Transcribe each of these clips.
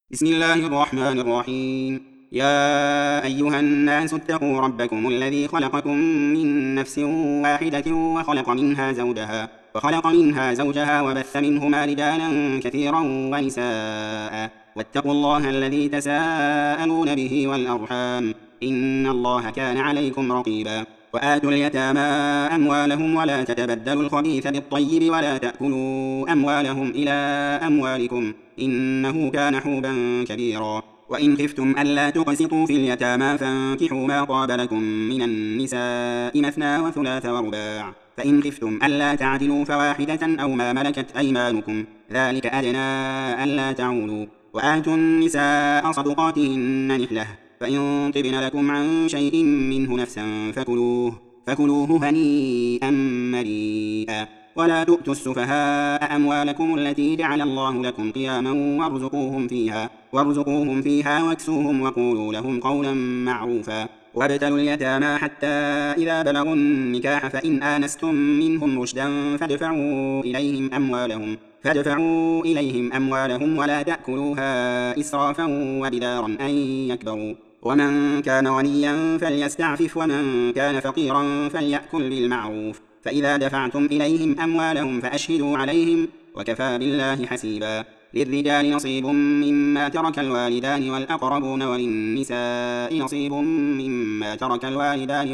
بسم الله الرحمن الرحيم. يا أيها الناس اتقوا ربكم الذي خلقكم من نفس واحدة وخلق منها زوجها وبث منهما رجالا كثيرا ونساء، واتقوا الله الذي تساءلون به والأرحام، إن الله كان عليكم رقيبا. وآتوا اليتامى أموالهم ولا تتبدلوا الخبيث بالطيب ولا تأكلوا أموالهم إلى أموالكم، إنه كان حوبا كبيرا. وإن خفتم ألا تقسطوا في اليتامى فانكحوا ما طاب لكم من النساء مثنى وثلاث ورباع، فإن خفتم ألا تعدلوا فواحدة أو ما ملكت أيمانكم، ذلك أدنى ألا تعولوا. وآتوا النساء صدقاتهن نحلة، فإن طبن لكم عن شيء منه نفسا فكلوه هنيئا مريئا. ولا تؤتوا السفهاء أموالكم التي جعل الله لكم قياما وارزقوهم فيها واكسوهم وقولوا لهم قولا معروفا. وابتلوا اليتامى حتى إذا بلغوا النكاح، فإن آنستم منهم رشدا فادفعوا إليهم أموالهم ولا تأكلوها إسرافا وبدارا أن يكبروا. ومن كان غنيا فليستعفف، ومن كان فقيرا فليأكل بالمعروف. فإذا دفعتم إليهم أموالهم فأشهدوا عليهم، وكفى بالله حسيبا. للرجال نصيب مما ترك الوالدان والأقربون، وللنساء نصيب مما ترك الوالدان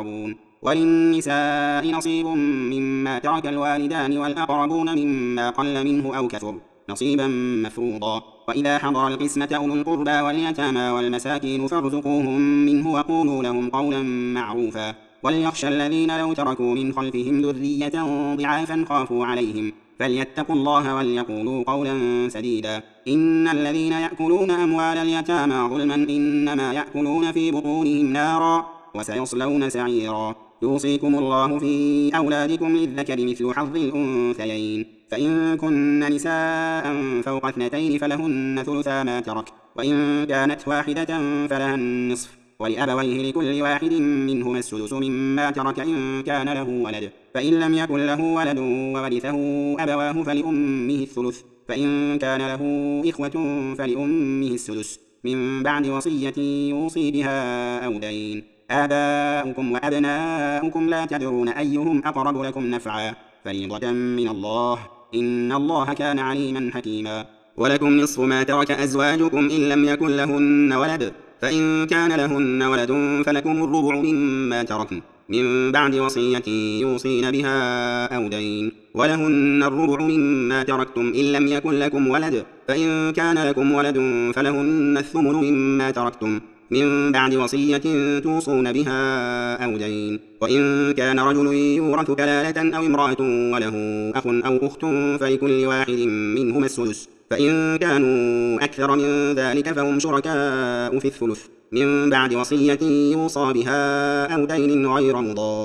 والأقربون مما قل منه أو كثر، نصيبا مفروضا. وإذا حضر القسمة أولو القربى واليتامى والمساكين فارزقوهم منه وقولوا لهم قولا معروفا. وليخشى الذين لو تركوا من خلفهم ذرية ضعافا خافوا عليهم فليتقوا الله وليقولوا قولا سديدا. إن الذين يأكلون أموال اليتامى ظلما إنما يأكلون في بطونهم نارا وسيصلون سعيرا. يوصيكم الله في أولادكم للذكر مثل حظ الأنثيين، فإن كن نساء فوق 2 فلهن ثلثا ما ترك، وإن كانت واحدة فلها النصف، ولأبويه لكل واحد منهما السدس مما ترك إن كان له ولد، فإن لم يكن له ولد وورثه أبواه فلأمه الثلث، فإن كان له إخوة فلأمه السدس من بعد وصية يوصي بها أو دين. آباؤكم وأبناؤكم لا تدرون أيهم أقرب لكم نفعا، فريضة من الله، إن الله كان عليما حكيما. ولكم نصف ما ترك أزواجكم إن لم يكن لهن ولد، فإن كان لهن ولد فلكم الربع مما تركن من بعد وصية يوصين بها أو دين. ولهن الربع مما تركتم إن لم يكن لكم ولد، فإن كان لكم ولد فلهن الثمن مما تركتم من بعد وصية توصون بها أو دين. وإن كان رجل يورث كلالة أو امرأة وله أخ أو أخت فلكل واحد منهما السدس، فإن كانوا أكثر من ذلك فهم شركاء في الثلث من بعد وصية يوصى بها أو دين غير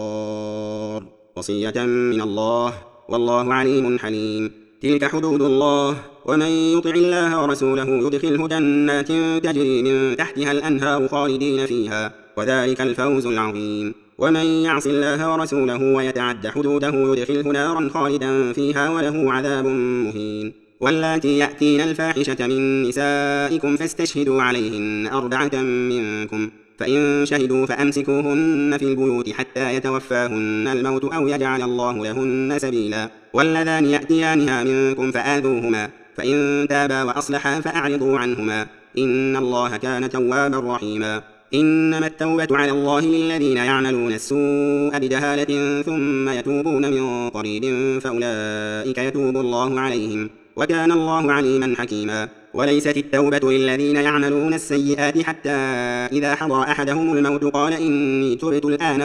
مضار، وصية من الله، والله عليم حليم. تلك حدود الله، ومن يطع الله ورسوله يدخله جنات تجري من تحتها الأنهار خالدين فيها، وذلك الفوز العظيم. ومن يعص الله ورسوله ويتعد حدوده يدخله نارا خالدا فيها وله عذاب مهين. واللاتي يأتين الفاحشة من نسائكم فاستشهدوا عليهن 4 منكم، فإن شهدوا فأمسكوهن في البيوت حتى يتوفاهن الموت أو يجعل الله لهن سبيلا. واللذان يأتيانها منكم فآذوهما، فإن تابا وأصلحا فأعرضوا عنهما، إن الله كان توابا رحيما. إنما التوبة على الله للذين يعملون السوء بجهالة ثم يتوبون من قريب فأولئك يتوب الله عليهم، وكان الله عليما حكيما. وليست التوبة للذين يعملون السيئات حتى إذا حضر أحدهم الموت قال إني تبت الآن،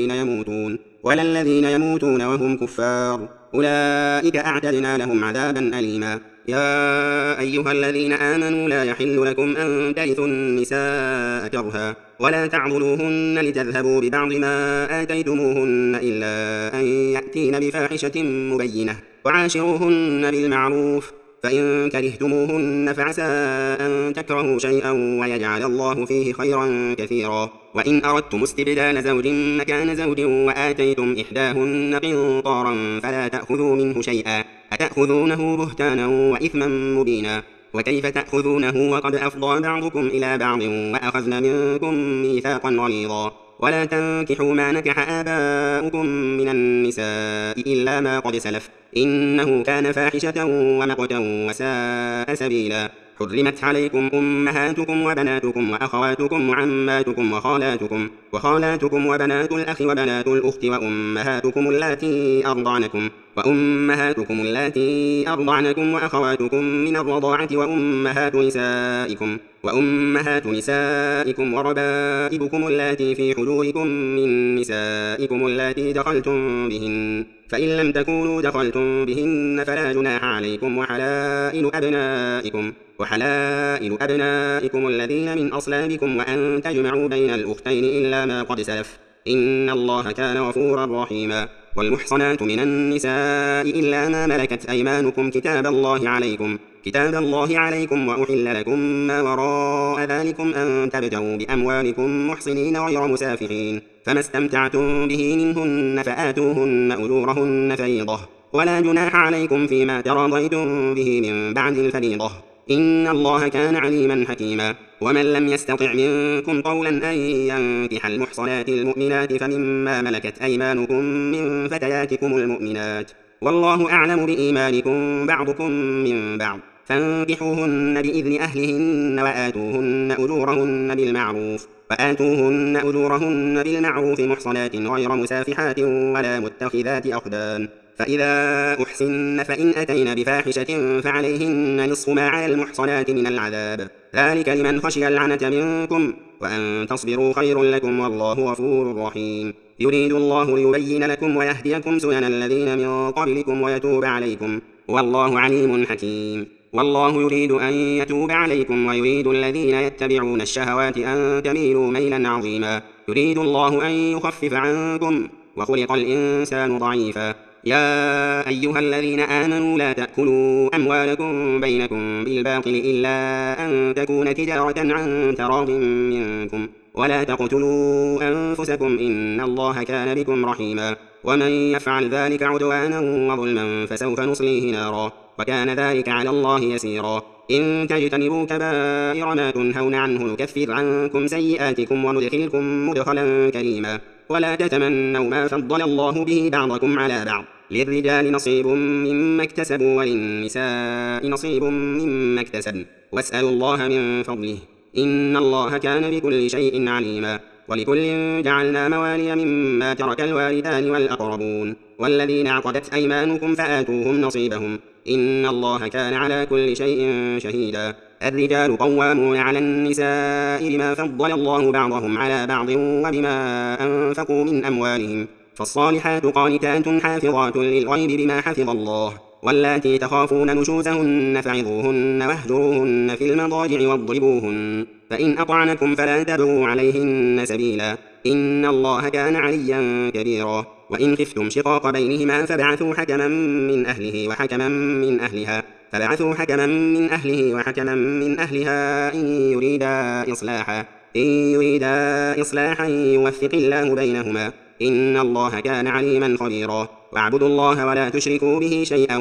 ولا الذين يموتون وهم كفار، أولئك أعتدنا لهم عذابا أليما. يا أيها الذين آمنوا لا يحل لكم أن ترثوا النساء كرها ولا تعضلوهن لتذهبوا ببعض ما آتيتموهن إلا أن يأتين بفاحشة مبينة، وعاشروهن بالمعروف، فإن كرهتموهن فعسى أن تكرهوا شيئا ويجعل الله فيه خيرا كثيرا. وإن أردتم استبدال زوج مكان زوج وآتيتم إحداهن قنطارا فلا تأخذوا منه شيئا، أتأخذونه بهتانا وإثما مبينا. وكيف تأخذونه وقد أفضى بعضكم إلى بعض وأخذن منكم ميثاقا غليظا ولا تنكحوا ما نكح آباؤكم من النساء إلا ما قد سلف إنه كان فاحشة ومقتا وساء سبيلا حرمت عليكم أمهاتكم وبناتكم وأخواتكم وعماتكم وخالاتكم وبنات الأخ وبنات الأخت وأمهاتكم اللاتي أرضعنكم وأخواتكم من الرضاعة وأمهات نسائكم وربائبكم اللاتي في حجوركم من نسائكم اللاتي دخلتم بهن فإن لم تكونوا دخلتم بهن فلا جناح عليكم وحلائل أبنائكم الذين من أصلابكم وأن تجمعوا بين الأختين إلا ما قد سلف إن الله كان غفورا رحيما والمحصنات من النساء إلا ما ملكت أيمانكم كتاب الله عليكم وأحل لكم ما وراء ذلكم أن تبتغوا بأموالكم محصنين غير مسافحين فما استمتعتم به منهن فآتوهن أجورهن فريضة ولا جناح عليكم فيما تراضيتم به من بعد الفريضة إن الله كان عليما حكيما ومن لم يستطع منكم قولا أن ينكح المحصنات المؤمنات فمما ملكت أيمانكم من فتياتكم المؤمنات والله أعلم بإيمانكم بعضكم من بعض فانكحوهن بإذن أهلهن وآتوهن أجورهن بالمعروف محصنات غير مسافحات ولا متخذات أخدان فإذا أحسن فإن أتين بفاحشة فعليهن نصف ما على المحصنات من العذاب ذلك لمن خشي العنة منكم وأن تصبروا خير لكم والله غفور رحيم يريد الله ليبين لكم ويهديكم سنن الذين من قبلكم ويتوب عليكم والله عليم حكيم والله يريد أن يتوب عليكم ويريد الذين يتبعون الشهوات أن تميلوا ميلا عظيما يريد الله أن يخفف عنكم وخلق الإنسان ضعيفا يا أيها الذين آمنوا لا تأكلوا أموالكم بينكم بالباطل إلا أن تكون تجارة عن تراض منكم ولا تقتلوا أنفسكم إن الله كان بكم رحيما ومن يفعل ذلك عدوانا وظلما فسوف نصليه نارا وكان ذلك على الله يسيرا إن تجتنبوا كبائر ما تنهون عنه نكفر عنكم سيئاتكم وندخلكم مدخلا كريما ولا تتمنوا ما فضل الله به بعضكم على بعض للرجال نصيب مما اكتسبوا وللنساء نصيب مما اكتسبن واسألوا الله من فضله إن الله كان بكل شيء عليما ولكل جعلنا موالي مما ترك الوالدان والأقربون والذين عقدت أيمانكم فآتوهم نصيبهم إن الله كان على كل شيء شهيدا الرجال قوامون على النساء بما فضل الله بعضهم على بعض وبما أنفقوا من أموالهم فالصالحات قانتات حافظات للغيب بما حفظ الله واللاتي تخافون نشوزهن فعظوهن واهجروهن في المضاجع واضربوهن فإن أطعنكم فلا تبغوا عليهن سبيلا إن الله كان عليا كبيرا وإن خفتم شقاق بينهما فابعثوا حكما من أهله وحكما من أهلها إن يريدا إصلاحا يوفق الله بينهما إن الله كان عليما خبيرا واعبدوا الله ولا تشركوا به شيئا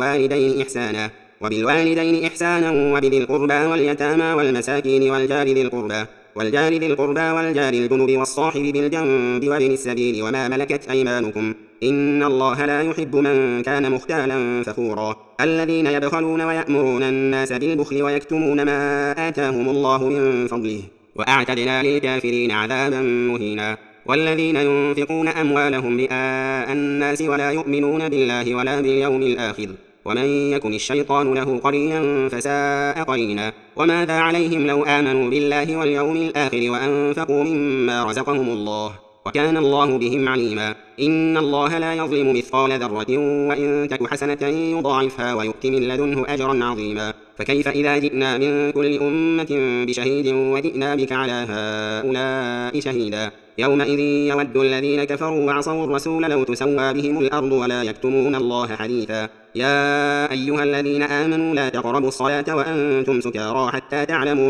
وبالوالدين إحسانا وبذي القربى واليتامى والمساكين والجار ذي القربى والجار الجنب والصاحب بالجنب وابن السبيل وما ملكت أيمانكم إن الله لا يحب من كان مختالا فخورا الذين يبخلون ويأمرون الناس بالبخل ويكتمون ما آتاهم الله من فضله وأعتدنا للكافرين عذابا مهينا والذين ينفقون أموالهم رئاء الناس ولا يؤمنون بالله ولا باليوم الآخر ومن يكن الشيطان له قرينا فساء قرينا وماذا عليهم لو آمنوا بالله واليوم الآخر وأنفقوا مما رزقهم الله وكان الله بهم عليما إن الله لا يظلم مثقال ذرة وإن تك حسنة يضاعفها ويؤت من لدنه أجرا عظيما فكيف إذا جئنا من كل أمة بشهيد وجئنا بك على هؤلاء شهيدا يومئذ يود الذين كفروا وعصوا الرسول لو تسوى بهم الأرض ولا يكتمون الله حديثا يا أيها الذين آمنوا لا تقربوا الصلاة وأنتم سكارى حتى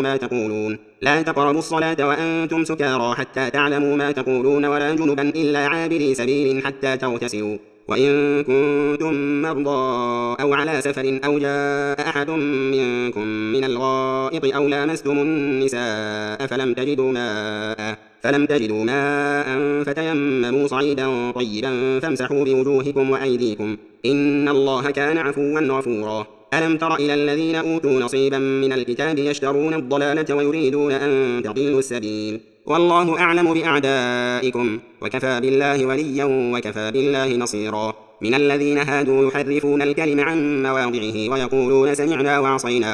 تعلموا ما تقولون ولا جنبا إلا عابري سبيل حتى تغتسلوا وإن كنتم مرضى أو على سفر أو جاء أحد منكم من الغائط أو لامستم النساء فلم تجدوا ماء فتيمموا صعيدا طيبا فامسحوا بوجوهكم وأيديكم إن الله كان عفوا غفورا. ألم تر إلى الذين أوتوا نصيبا من الكتاب يشترون الضلالة ويريدون أن تضلوا السبيل والله أعلم بأعدائكم وكفى بالله وليا وكفى بالله نصيرا. من الذين هادوا يحرفون الكلم عن مواضعه ويقولون سمعنا وعصينا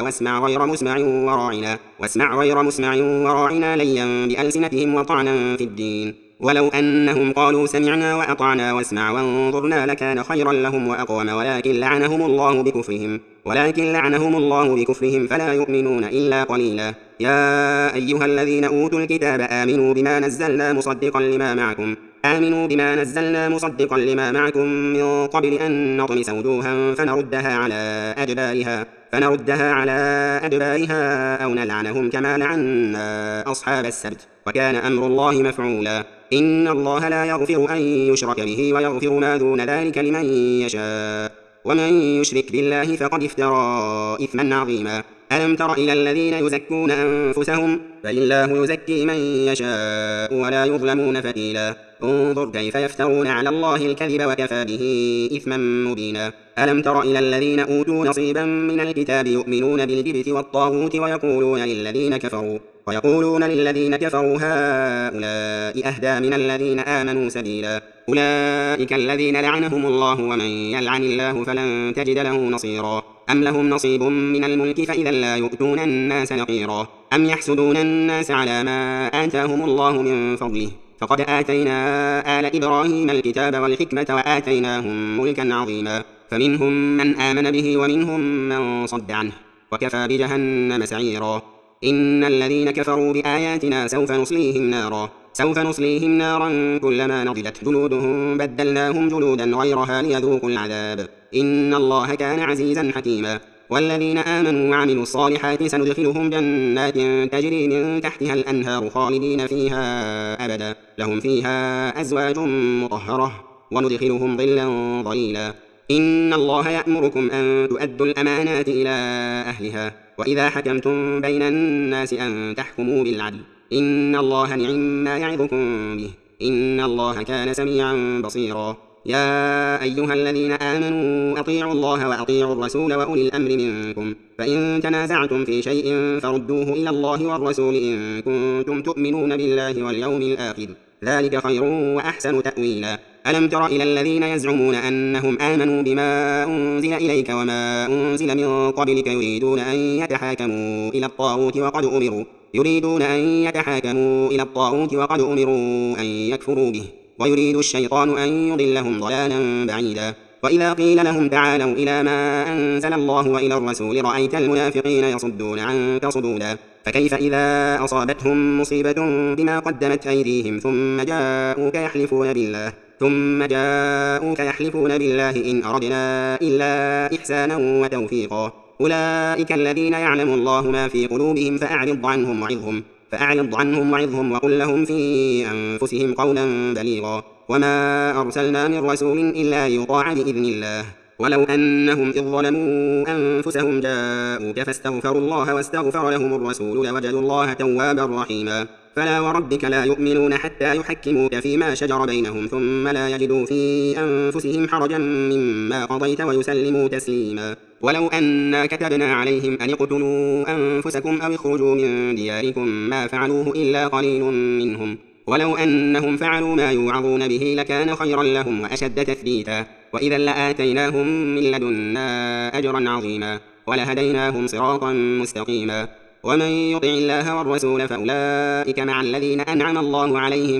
واسمع غير مسمع وراعنا ليا بألسنتهم وطعنا في الدين ولو أنهم قالوا سمعنا وأطعنا واسمع وانظرنا لكان خيرا لهم وأقوم ولكن لعنهم الله بكفرهم فلا يؤمنون إلا قليلا. يا أيها الذين أوتوا الكتاب آمنوا بما نزلنا مصدقا لما معكم من قبل أن نطمس وجوها فنردها على أدبارها أو نلعنهم كما لعنا أصحاب السبت وكان أمر الله مفعولا. إن الله لا يغفر أن يشرك به ويغفر ما دون ذلك لمن يشاء ومن يشرك بالله فقد افترى إثما عظيما. ألم تر إلى الذين يزكون أنفسهم فلله يزكي من يشاء ولا يظلمون فتيلا. انظر كيف يفترون على الله الكذب وكفى به إثما مبينا. ألم تر إلى الذين أوتوا نصيبا من الكتاب يؤمنون بالجبت والطاغوت ويقولون للذين كفروا هؤلاء أهدى من الذين آمنوا سبيلا. أولئك الذين لعنهم الله ومن يلعن الله فلن تجد له نصيرا. أم لهم نصيب من الملك فإذا لا يؤتون الناس نقيرا. أم يحسدون الناس على ما آتاهم الله من فضله فقد آتينا آل إبراهيم الكتاب والحكمة وآتيناهم ملكا عظيما. فمنهم من آمن به ومنهم من صد عنه وكفى بجهنم سعيرا. إن الذين كفروا بآياتنا سوف نصليهم نارا كلما نضجت جلودهم بدلناهم جلودا غيرها ليذوقوا العذاب إن الله كان عزيزا حكيما. والذين آمنوا وعملوا الصالحات سندخلهم جنات تجري من تحتها الأنهار خالدين فيها أبدا لهم فيها أزواج مطهرة وندخلهم ظلا ظليلا. إن الله يأمركم أن تؤدوا الأمانات إلى أهلها وإذا حكمتم بين الناس أن تحكموا بالعدل إن الله نعم يعظكم به إن الله كان سميعا بصيرا. يا أيها الذين آمنوا أطيعوا الله وأطيعوا الرسول وأولي الأمر منكم فإن تنازعتم في شيء فردوه إلى الله والرسول إن كنتم تؤمنون بالله واليوم الآخر ذلك خير وأحسن تأويلا. ألم تر إلى الذين يزعمون أنهم آمنوا بما أنزل إليك وما أنزل من قبلك يريدون أن يتحاكموا إلى الطاغوت وقد أمروا أن يكفروا به ويريد الشيطان أن يضلهم ضلالا بعيدا. وإذا قيل لهم تعالوا إلى ما أنزل الله وإلى الرسول رأيت المنافقين يصدون عنك صدودا. فكيف إذا أصابتهم مصيبة بما قدمت أيديهم ثم جاءوك يحلفون بالله إن أردنا إلا إحسانا وتوفيقا. أولئك الذين يعلم الله ما في قلوبهم فأعرض عنهم وعظهم وقل لهم في أنفسهم قولا بليغا. وما أرسلنا من رسول إلا ليطاع بإذن الله ولو أنهم إذ ظلموا أنفسهم جاءوك فاستغفروا الله واستغفر لهم الرسول لوجدوا الله توابا رحيما. فلا وربك لا يؤمنون حتى يحكموك فيما شجر بينهم ثم لا يجدوا في أنفسهم حرجا مما قضيت ويسلموا تسليما. ولو أنا كتبنا عليهم أن اقتلوا أنفسكم أو اخرجوا من دياركم ما فعلوه إلا قليل منهم ولو أنهم فعلوا ما يوعظون به لكان خيرا لهم وأشد تثبيتا وإذا لآتيناهم من لدنا أجرا عظيما ولهديناهم صراطا مستقيما. ومن يطع الله والرسول فأولئك مع الذين أنعم الله عليهم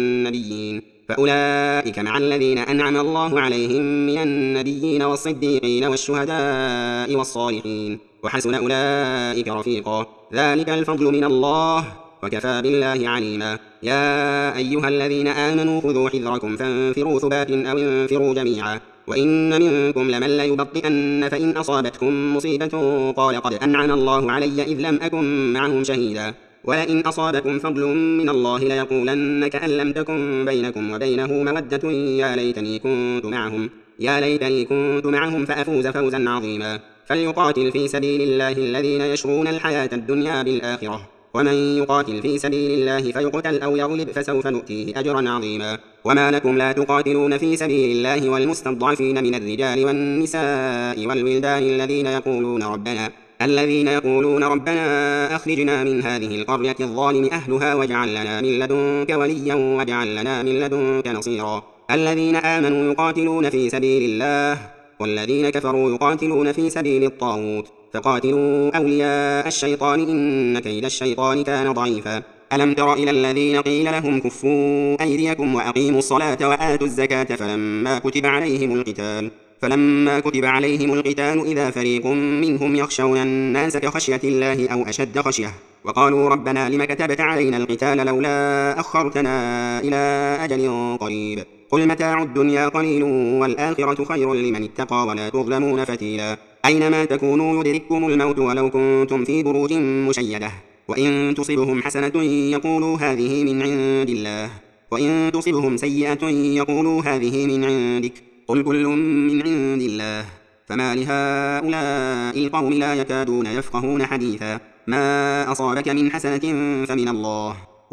من النبيين والصديقين والشهداء والصالحين وحسن أولئك رفيقا ذلك الفضل من الله وكفى بالله عليما. يا أيها الذين آمنوا خذوا حذركم فانفروا ثبات أو انفروا جميعا وإن منكم لمن ليبطئن فإن أصابتكم مصيبة قال قد أنعم الله علي إذ لم أكن معهم شهيدا ولئن أصابكم فضل من الله ليقولن كأن لم تكن بينكم وبينه مودة يا ليتني كنت معهم فأفوز فوزا عظيما. فليقاتل في سبيل الله الذين يشرون الحياة الدنيا بالآخرة، ومن يقاتل في سبيل الله فيقتل أو يغلب فسوف نؤتيه أجرا عظيما. وما لكم لا تقاتلون في سبيل الله والمستضعفين من الرجال والنساء والولدان الذين يقولون ربنا أخرجنا من هذه القرية الظالم أهلها واجعل لنا من لدنك وليا واجعل لنا من لدنك نصيرا. الذين آمنوا يقاتلون في سبيل الله والذين كفروا يقاتلون في سبيل الطاغوت فقاتلوا أولياء الشيطان إن كيد الشيطان كان ضعيفا. ألم تر إلى الذين قيل لهم كفوا أيديكم وأقيموا الصلاة وآتوا الزكاة فلما كتب عليهم القتال إذا فريق منهم يخشون الناس كخشية الله أو أشد خشية وقالوا ربنا لم كتبت علينا القتال لولا أخرتنا إلى أجل قريب قل متاع الدنيا قليل والآخرة خير لمن اتقى ولا تظلمون فتيلا. أينما تكونوا يدرككم الموت ولو كنتم في بروج مشيدة وإن تصبهم حسنة يقولوا هذه من عند الله وإن تصبهم سيئة يقولوا هذه من عندك قل كل من عند الله فما لهؤلاء القوم لا يكادون يفقهون حديثا. ما أصابك من حسنة فمن الله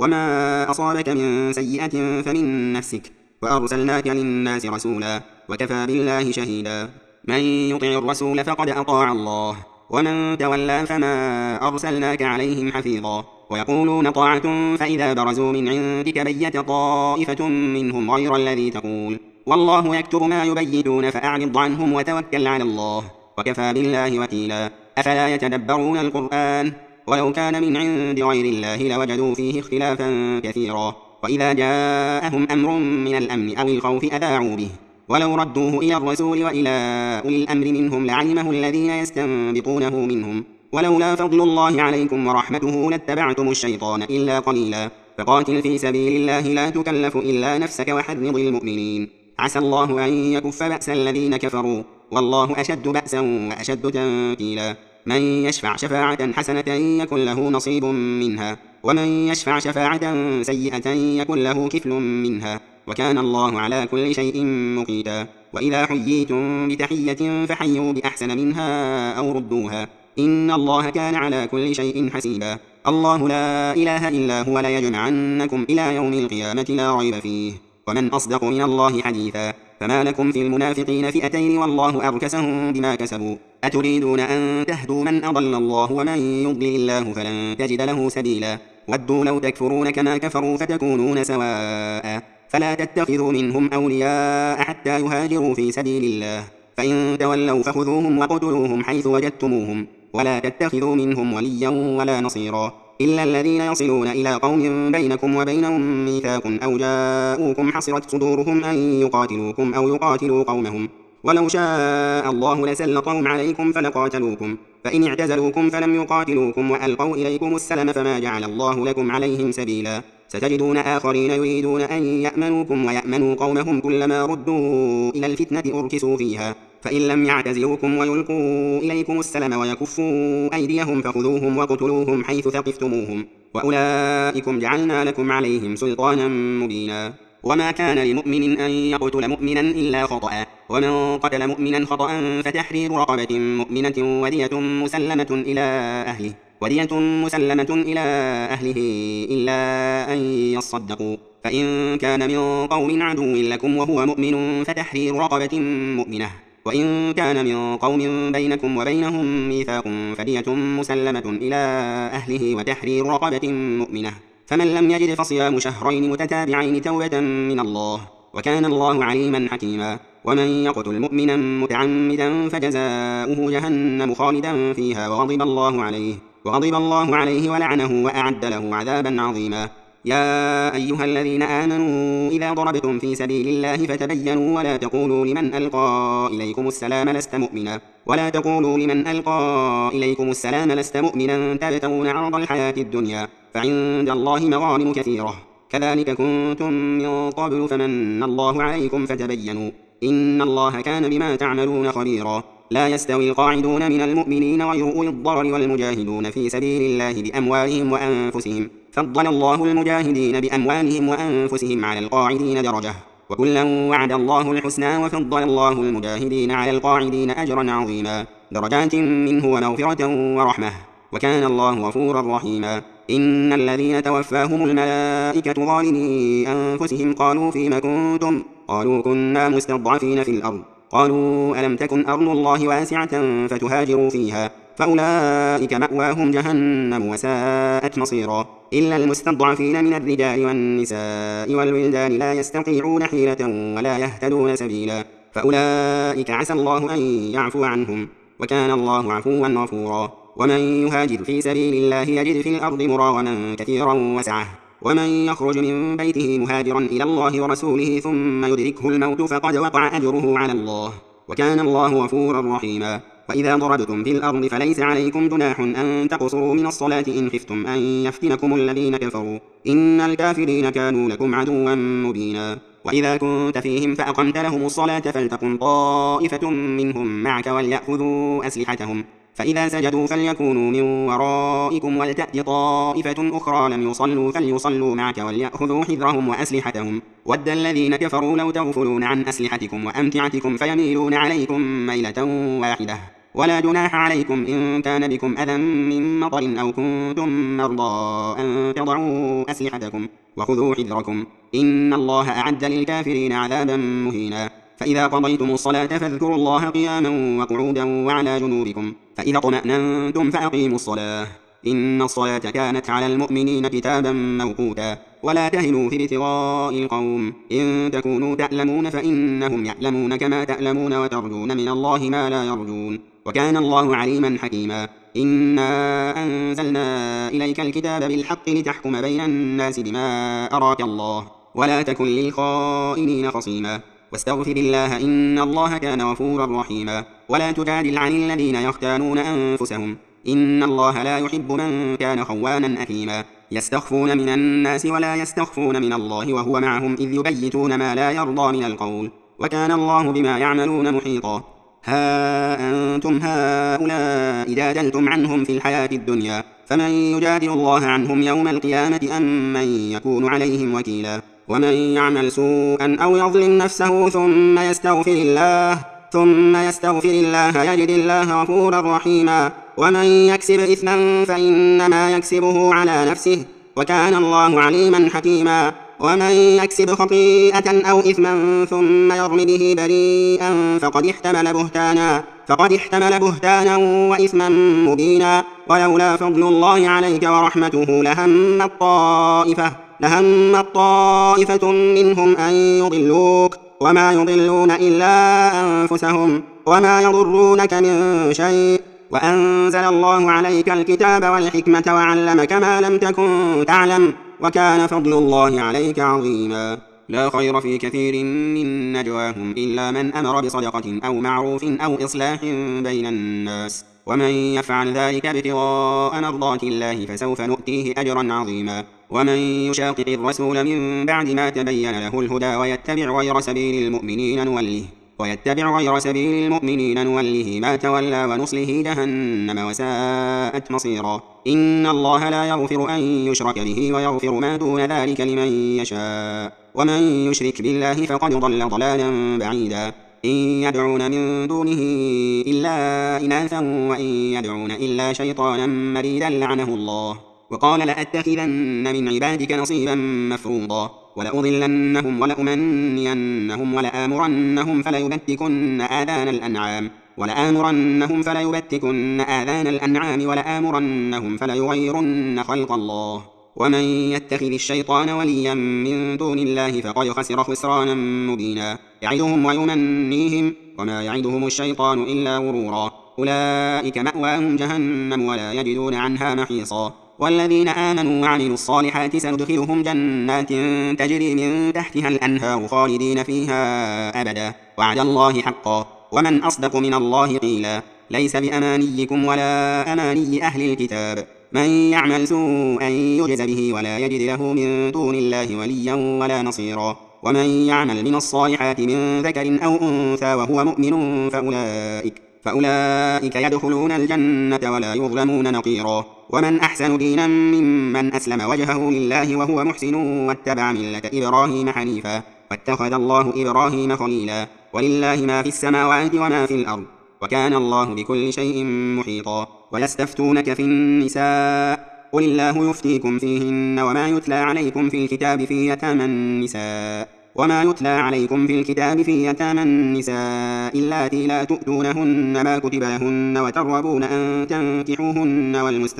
وما أصابك من سيئة فمن نفسك وأرسلناك للناس رسولا وكفى بالله شهيدا. من يطع الرسول فقد أطاع الله ومن تولى فما أرسلناك عليهم حفيظا. ويقولون طاعة فإذا برزوا من عندك بيت طائفة منهم غير الذي تقول والله يكتب ما يبيتون فأعرض عنهم وتوكل على الله وكفى بالله وكيلا. أفلا يتدبرون القرآن ولو كان من عند غير الله لوجدوا فيه اختلافا كثيرا. وإذا جاءهم أمر من الأمن أو الخوف أذاعوا به ولو ردوه إلى الرسول وإلى أولي الأمر منهم لعلمه الذين يستنبطونه منهم ولولا فضل الله عليكم ورحمته لاتبعتم الشيطان إلا قليلا. فقاتل في سبيل الله لا تكلف إلا نفسك وحرض المؤمنين عسى الله أن يكف بأس الذين كفروا والله أشد بأسا وأشد تنكيلا. من يشفع شفاعة حسنة يكن له نصيب منها ومن يشفع شفاعة سيئة يكن له كفل منها وكان الله على كل شيء مقيتا. وإذا حييتم بتحية فحيوا بأحسن منها أو ردوها إن الله كان على كل شيء حسيبا. الله لا إله إلا هو ليجمعنكم إلى يوم القيامة لا ريب فيه ومن أصدق من الله حديثا. فما لكم في المنافقين فئتين والله أركسهم بما كسبوا أتريدون أن تهدوا من أضل الله ومن يضلل الله فلن تجد له سبيلا. ودوا لو تكفرون كما كفروا فتكونون سواء فلا تتخذوا منهم أولياء حتى يهاجروا في سبيل الله فإن تولوا فخذوهم وقتلوهم حيث وجدتموهم ولا تتخذوا منهم وليا ولا نصيرا إلا الذين يصلون إلى قوم بينكم وبينهم ميثاق أو جاءوكم حصرت صدورهم أن يقاتلوكم أو يقاتلوا قومهم ولو شاء الله لسلطهم عليكم فلقاتلوكم فإن اعتزلوكم فلم يقاتلوكم وألقوا إليكم السلم فما جعل الله لكم عليهم سبيلا. ستجدون آخرين يريدون أن يأمنوكم ويأمنوا قومهم كلما ردوا إلى الفتنة أركسوا فيها فإن لم يعتزلوكم ويلقوا إليكم السلم ويكفوا أيديهم فخذوهم وقتلوهم حيث ثقفتموهم وأولئكم جعلنا لكم عليهم سلطانا مبينا. وما كان لمؤمن أن يقتل مؤمنا إلا خطأ ومن قتل مؤمنا خطأ فتحرير رقبة مؤمنة ودية مسلمة إلى أهله إلا أن يصدقوا فإن كان من قوم عدو لكم وهو مؤمن فتحرير رقبة مؤمنة وإن كان من قوم بينكم وبينهم ميثاق فدية مسلمة إلى أهله وتحرير رقبة مؤمنة فمن لم يجد فصيام شهرين متتابعين توبة من الله وكان الله عليما حكيما. ومن يقتل مؤمنا متعمدا فجزاؤه جهنم خالدا فيها وغضب الله عليه ولعنه وأعد له عذابا عظيما. يا أيها الذين آمنوا إذا ضربتم في سبيل الله فتبينوا ولا تقولوا لمن ألقى إليكم السلام لست مؤمنا تبتغون عرض الحياة الدنيا فعند الله مغانم كثيرة كذلك كنتم من قبل فمن الله عليكم فتبينوا إن الله كان بما تعملون خبيرا. لا يستوي القاعدون من المؤمنين غير أولي الضرر والمجاهدون في سبيل الله بأموالهم وأنفسهم فضل الله المجاهدين بأموالهم وأنفسهم على القاعدين درجة وكلا وعد الله الحسنى وفضل الله المجاهدين على القاعدين أجرا عظيما. درجات منه ومغفرة ورحمة، وكان الله غفورا رحيما. إن الذين توفاهم الملائكة ظالمي أنفسهم قالوا فيم كنتم؟ قالوا كنا مستضعفين في الأرض. قالوا ألم تكن أرض الله واسعة فتهاجروا فيها؟ فأولئك مأواهم جهنم وساءت مصيرا. إلا المستضعفين من الرجال والنساء والولدان لا يستطيعون حيلة ولا يهتدون سبيلا، فأولئك عسى الله أن يعفو عنهم، وكان الله عفوا غفورا. ومن يهاجر في سبيل الله يجد في الأرض مراغما كثيرا وسعة، ومن يخرج من بيته مهاجرا إلى الله ورسوله ثم يدركه الموت فقد وقع أجره على الله، وكان الله غفورا رحيما. وإذا ضربتم في الأرض فليس عليكم جناح أن تقصروا من الصلاة إن خفتم أن يفتنكم الذين كفروا، إن الكافرين كانوا لكم عدوا مبينا. وإذا كنت فيهم فأقمت لهم الصلاة فلتقم طائفة منهم معك وليأخذوا أسلحتهم، فإذا سجدوا فليكونوا من ورائكم ولتأت طائفة أخرى لم يصلوا فليصلوا معك وليأخذوا حذرهم وأسلحتهم. ود الذين كفروا لو تغفلون عن أسلحتكم وأمتعتكم فيميلون عليكم ميلة واحدة. ولا جناح عليكم إن كان بكم أذى من مطر أو كنتم مرضى أن تضعوا أسلحتكم وخذوا حذركم، إن الله أعد للكافرين عذابا مهينا. فإذا قضيتم الصلاة فاذكروا الله قياما وقعودا وعلى جنوبكم، فإذا اطمأننتم فأقيموا الصلاة، إن الصلاة كانت على المؤمنين كتابا موقوتا. ولا تهنوا في ابتغاء القوم، إن تكونوا تألمون فإنهم يألمون كما تألمون وترجون من الله ما لا يرجون، وكان الله عليما حكيما. إنا أنزلنا إليك الكتاب بالحق لتحكم بين الناس بما أراك الله، ولا تكن للخائنين خصيما، واستغفر الله إن الله كان غفورا رحيما. ولا تجادل عن الذين يختانون أنفسهم، إن الله لا يحب من كان خوانا أثيما. يستخفون من الناس ولا يستخفون من الله وهو معهم إذ يبيتون ما لا يرضى من القول، وكان الله بما يعملون محيطا. ها أنتم هؤلاء جادلتم عنهم في الحياة الدنيا، فمن يجادل الله عنهم يوم القيامة أم من يكون عليهم وكيلا؟ ومن يعمل سوءا أو يظلم نفسه ثم يستغفر الله يجد الله غفورا رحيما. ومن يكسب إثما فإنما يكسبه على نفسه، وكان الله عليما حكيما. ومن يكسب خطيئة أو إثما ثم يرم به بريئا فقد احتمل بهتانا وإثما مبينا. ولولا فضل الله عليك ورحمته لهمت طائفة منهم أن يضلوك، وما يضلون إلا أنفسهم وما يضرونك من شيء. وأنزل الله عليك الكتاب والحكمة وعلمك ما لم تكن تعلم، وكان فضل الله عليك عظيما. لا خير في كثير من نجواهم إلا من أمر بصدقة أو معروف أو إصلاح بين الناس، ومن يفعل ذلك ابتغاء مرضات الله فسوف نؤتيه أجرا عظيما. ومن يشاقق الرسول من بعد ما تبين له الهدى ويتبع غير سبيل المؤمنين نوله ما تولى ونصله جهنم وساءت مصيرا. إن الله لا يغفر أن يشرك به ويغفر ما دون ذلك لمن يشاء، ومن يشرك بالله فقد ضل ضلالا بعيدا. إن يدعون من دونه إلا إناثا وإن يدعون إلا شيطانا مريدا لعنه الله، وقال لأتخذن من عبادك نصيبا مفروضا، ولأضلنهم ولأمنينهم ولآمرنهم فليبتكن آذان الأنعام ولآمرنهم فليغيرن خلق الله. ومن يتخذ الشيطان وليا من دون الله فقد خسر خسرانا مبينا. يعدهم ويمنيهم وما يعدهم الشيطان إلا غرورا. أولئك مأواهم جهنم ولا يجدون عنها محيصا. والذين آمنوا وعملوا الصالحات سندخلهم جنات تجري من تحتها الأنهار خالدين فيها أبدا، وعد الله حقا، ومن أصدق من الله قيلا. ليس بأمانيكم ولا أماني أهل الكتاب، من يعمل سوءا يجز به ولا يجد له من دون الله وليا ولا نصيرا. ومن يعمل من الصالحات من ذكر أو أنثى وهو مؤمن فأولئك يدخلون الجنة ولا يظلمون نقيرا. ومن أحسن دينا ممن أسلم وجهه لله وهو محسن واتبع ملة إبراهيم حنيفا، واتخذ الله إبراهيم خليلا. ولله ما في السماوات وما في الأرض، وكان الله بكل شيء محيطا. ويستفتونك في النساء قل الله يفتيكم فيهن وما يتلى عليكم في الكتاب في يتامى النساء اللاتي لا تؤتونهن ما كتب لهن وترغبون أن تنكحوهن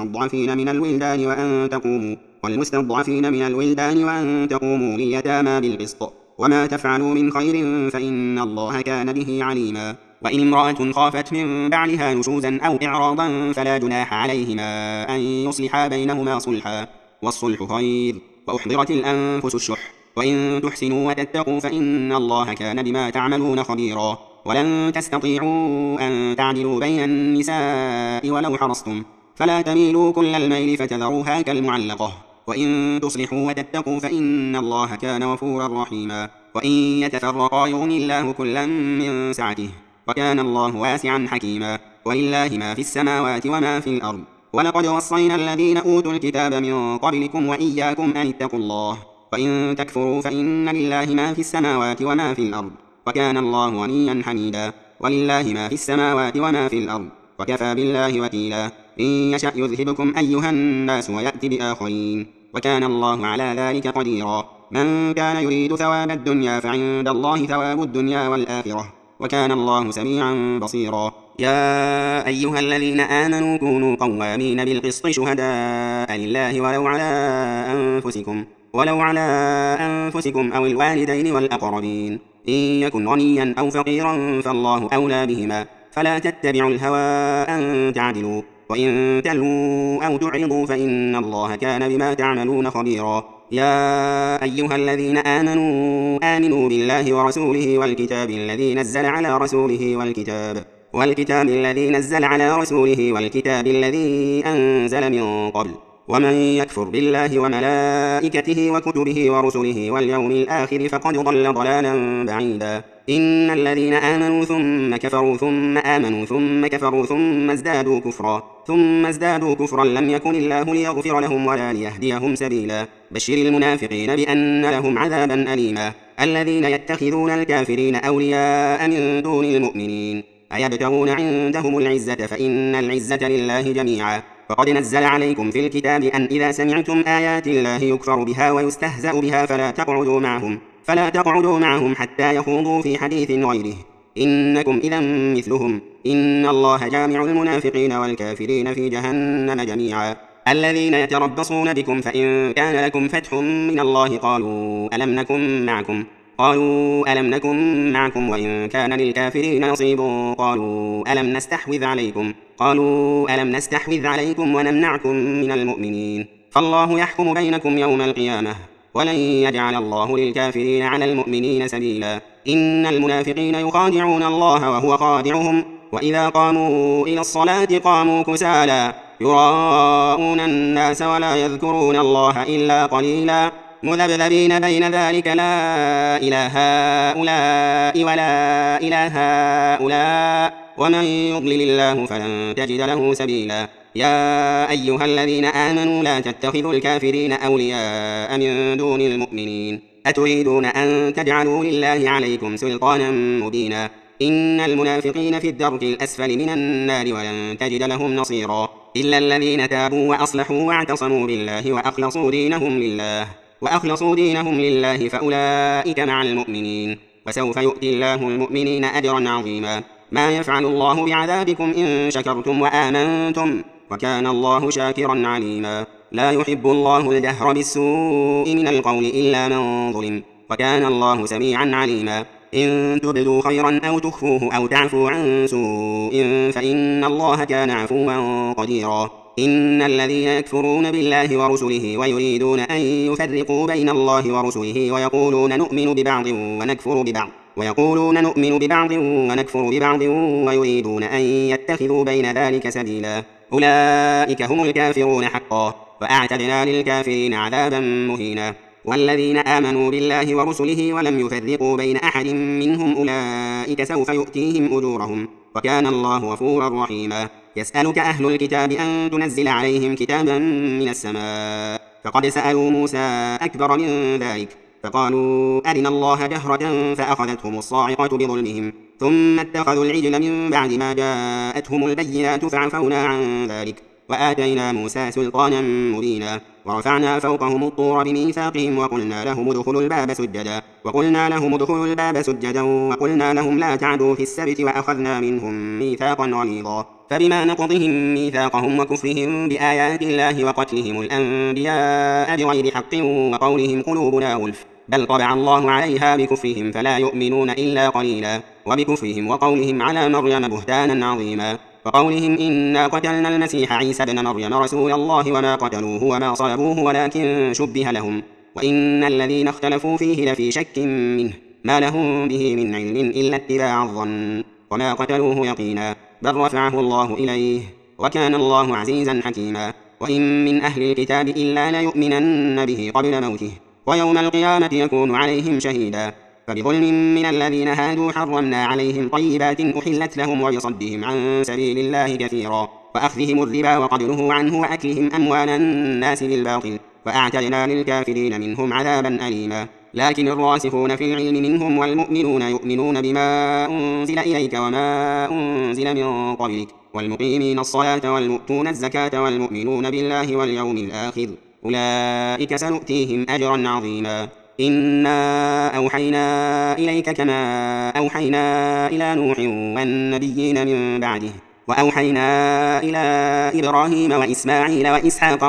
والمستضعفين من الولدان وأن تقوموا لليتامى بالقسط وما تفعلوا من خير فإن الله كان به عليما. وإن امرأة خافت من بعلها نشوزا أو إعراضا فلا جناح عليهما أن يصلحا بينهما صلحا والصلح خير وأحضرت الأنفس الشح وإن تحسنوا وتتقوا فإن الله كان بما تعملون خبيرا. ولن تستطيعوا أن تعدلوا بين النساء ولو حرصتم فلا تميلوا كل الميل فتذروها كالمعلقة وإن تصلحوا وتتقوا فإن الله كان غفورا رحيما. وإن يتفرقا يغن الله كلا من سعته وكان الله واسعا حكيما. ولله ما في السماوات وما في الأرض ولقد وصينا الذين أوتوا الكتاب من قبلكم وإياكم أن اتقوا الله وإن تكفروا فإن لله ما في السماوات وما في الأرض وكان الله غنيا حميدا. ولله ما في السماوات وما في الأرض وكفى بالله وكيلا. إن يشأ يذهبكم أيها الناس ويأتي بآخرين وكان الله على ذلك قديرا. من كان يريد ثواب الدنيا فعند الله ثواب الدنيا والآخرة وكان الله سميعا بصيرا. يا أيها الذين آمنوا كونوا قوامين بالقسط شهداء لله ولو على أنفسكم أو الوالدين والأقربين إن يكن غنيا أو فقيرا فالله أولى بهما فلا تتبعوا الهوى أن تعدلوا وإن تلووا أو تعرضوا فإن الله كان بما تعملون خبيرا. يا أيها الذين آمنوا بالله ورسوله والكتاب الذي نزل على رسوله والكتاب الذي أنزل من قبل ومن يكفر بالله وملائكته وكتبه ورسله واليوم الآخر فقد ضل ضلالا بعيدا. إن الذين آمنوا ثم كفروا ثم آمنوا ثم كفروا ثم ازدادوا كفرا لم يكن الله ليغفر لهم ولا ليهديهم سبيلا. بشر المنافقين بأن لهم عذابا أليما. الذين يتخذون الكافرين أولياء من دون المؤمنين أيبتغون عندهم العزة فإن العزة لله جميعا. فقد نزل عليكم في الكتاب أن إذا سمعتم آيات الله يكفر بها ويستهزأ بها فلا تقعدوا معهم حتى يخوضوا في حديث غيره إنكم إذا مثلهم إن الله جامع المنافقين والكافرين في جهنم جميعا. الذين يتربصون بكم فإن كان لكم فتح من الله قالوا ألم نكن معكم وإن كان للكافرين نصيب قالوا ألم نستحوذ عليكم ونمنعكم من المؤمنين فالله يحكم بينكم يوم القيامة ولن يجعل الله للكافرين على المؤمنين سبيلا. إن المنافقين يخادعون الله وهو خادعهم وإذا قاموا إلى الصلاة قاموا كسالى يراءون الناس ولا يذكرون الله إلا قليلا مذبذبين بين ذلك لا إله هؤلاء ولا إله هؤلاء ومن يضلل الله فلن تجد له سبيلا. يا أيها الذين آمنوا لا تتخذوا الكافرين أولياء من دون المؤمنين أتريدون أن تجعلوا لله عليكم سلطانا مبينا. إن المنافقين في الدرك الأسفل من النار ولن تجد لهم نصيرا إلا الذين تابوا وأصلحوا واعتصموا بالله وأخلصوا دينهم لله فأولئك مع المؤمنين وسوف يؤتي الله المؤمنين أجرا عظيما. ما يفعل الله بعذابكم إن شكرتم وآمنتم وكان الله شاكرا عليما. لا يحب الله الجهر بالسوء من القول إلا من ظلم وكان الله سميعا عليما. إن تبدوا خيرا أو تخفوه أو تعفوا عن سوء فإن الله كان عفوا قديرا. إن الذين يكفرون بالله ورسله ويريدون أن يفرقوا بين الله ورسله ويقولون نؤمن ببعض ونكفر ببعض ويريدون أن يتخذوا بين ذلك سبيلا أولئك هم الكافرون حقا وأعتدنا للكافرين عذابا مهينا. والذين آمنوا بالله ورسله ولم يفرقوا بين أحد منهم أولئك سوف يؤتيهم أجورهم وكان الله غفورا رحيما. يسألك أهل الكتاب أن تنزل عليهم كتابا من السماء فقد سألوا موسى أكبر من ذلك فقالوا أرنا الله جهرة فأخذتهم الصاعقة بظلمهم ثم اتخذوا العجل من بعد ما جاءتهم البينات فعفونا عن ذلك وآتينا موسى سلطانا مبينا ورفعنا فوقهم الطور بميثاقهم وقلنا لهم ادخلوا الباب سجدا وقلنا لهم لا تعدوا في السبت وأخذنا منهم ميثاقا غليظا فبما نقضهم ميثاقهم وكفرهم بآيات الله وقتلهم الأنبياء بغير حق وقولهم قلوبنا غلف بل طبع الله عليها بكفرهم فلا يؤمنون إلا قليلا وبكفرهم وقولهم على مريم بهتانا عظيما وقولهم إنا قتلنا المسيح عيسى ابن مريم رسول الله وما قتلوه وما صلبوه ولكن شبه لهم وإن الذين اختلفوا فيه لفي شك منه ما لهم به من علم إلا اتباع الظن وما قتلوه يقينا بل رفعه الله إليه وكان الله عزيزا حكيما وإن من أهل الكتاب إلا ليؤمنن به قبل موته ويوم القيامة يكون عليهم شهيدا فبظلم من الذين هادوا حرمنا عليهم طيبات أحلت لهم وبصدهم عن سبيل الله كثيرا وأخذهم الربا وقدره عنه وأكلهم أموال الناس بالباطل وأعتدنا للكافرين منهم عذابا أليما لكن الراسخون في العلم منهم والمؤمنون يؤمنون بما أنزل إليك وما أنزل من قبلك والمقيمين الصلاة والمؤتون الزكاة والمؤمنون بالله واليوم الآخر أولئك سنؤتيهم أجرا عظيما إنا أوحينا إليك كما أوحينا إلى نوح والنبيين من بعده وأوحينا إلى إبراهيم وإسماعيل وإسحاق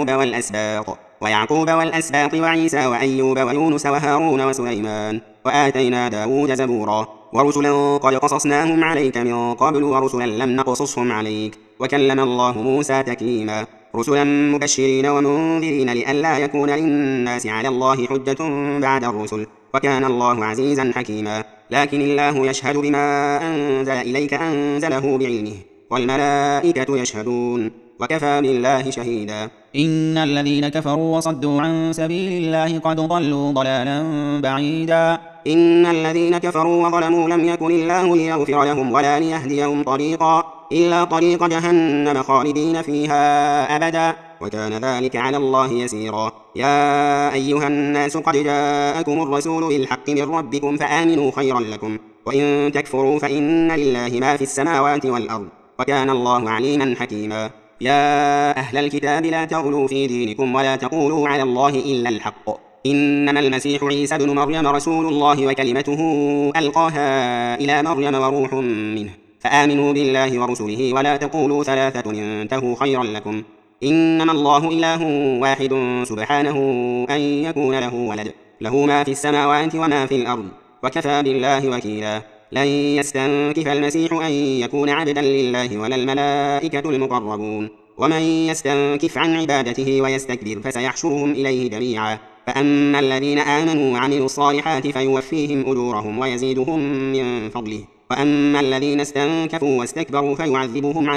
ويعقوب والأسباط وعيسى وأيوب ويونس وهارون وسليمان وآتينا داود زبورا ورسلا قد قصصناهم عليك من قبل ورسلا لم نقصصهم عليك وكلم الله موسى تكليما رسلا مبشرين ومنذرين لئلا يكون للناس على الله حجة بعد الرسل وكان الله عزيزا حكيما لكن الله يشهد بما أنزل إليك أنزله بعلمه والملائكة يشهدون وكفى بالله شهيدا إن الذين كفروا وصدوا عن سبيل الله قد ضلوا ضلالا بعيدا إن الذين كفروا وظلموا لم يكن الله ليغفر لهم ولا ليهديهم طريقا إلا طريق جهنم خالدين فيها أبدا وكان ذلك على الله يسيرا يا أيها الناس قد جاءكم الرسول بالحق من ربكم فآمنوا خيرا لكم وإن تكفروا فإن لله ما في السماوات والأرض وكان الله عليما حكيما يا أهل الكتاب لا تغلوا في دينكم ولا تقولوا على الله إلا الحق إنما المسيح عيسى ابن مريم رسول الله وكلمته ألقاها إلى مريم وروح منه فآمنوا بالله ورسله ولا تقولوا ثلاثة انتهوا خيرا لكم إنما الله إله واحد سبحانه أن يكون له ولد له ما في السماوات وما في الأرض وكفى بالله وكيلا لن يستنكف المسيح أن يكون عبدا لله ولا الملائكة المقربون ومن يستنكف عن عبادته ويستكبر فسيحشرهم إليه جميعا فأما الذين آمنوا وعملوا الصالحات فيوفيهم أجورهم ويزيدهم من فضله وأما الذين استنكفوا واستكبروا فيعذبهم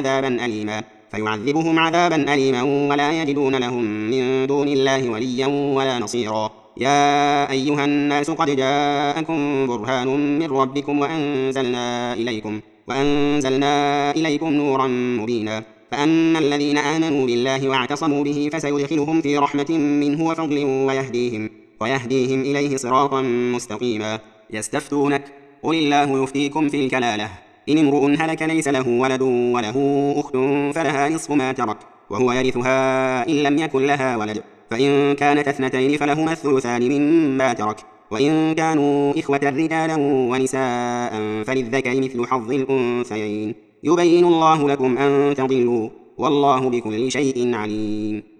عذابا أليما ولا يجدون لهم من دون الله وليا ولا نصيرا يا أيها الناس قد جاءكم برهان من ربكم وأنزلنا إليكم نورا مبينا فأما الذين آمنوا بالله واعتصموا به فسيدخلهم في رحمة منه وفضل ويهديهم إليه صراطا مستقيما يستفتونك قل الله يفتيكم في الكلالة إن امرؤ هلك ليس له ولد وله أخت فلها نصف ما ترك وهو يرثها إن لم يكن لها ولد فإن كانت اثنتين فلهما الثلثان مما ترك وإن كانوا إخوة رجالا ونساء فللذكر مثل حظ الأنثيين يبين الله لكم أن تضلوا والله بكل شيء عليم.